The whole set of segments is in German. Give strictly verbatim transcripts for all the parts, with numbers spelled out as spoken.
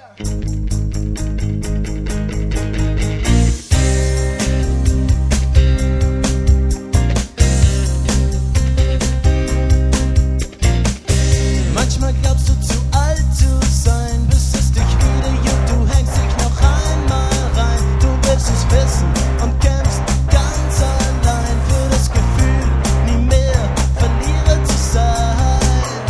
Manchmal glaubst du zu alt zu sein, bis es dich wieder juckt, du hängst dich noch einmal rein. Du willst es wissen und kämpfst ganz allein für das Gefühl, nie mehr Verlierer zu sein.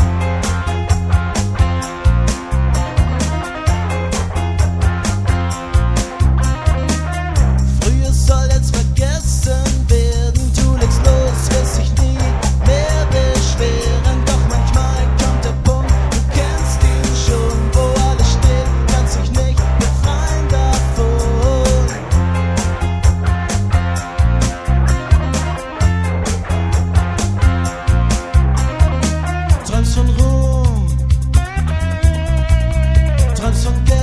Früher soll jetzt vergessen werden, du legst los, wirst dich nie mehr beschweren. Doch manchmal kommt der Punkt, du kennst ihn schon, wo alles steht, kannst dich nicht befreien davon. Träumst von Ruhm, träumst von Geld.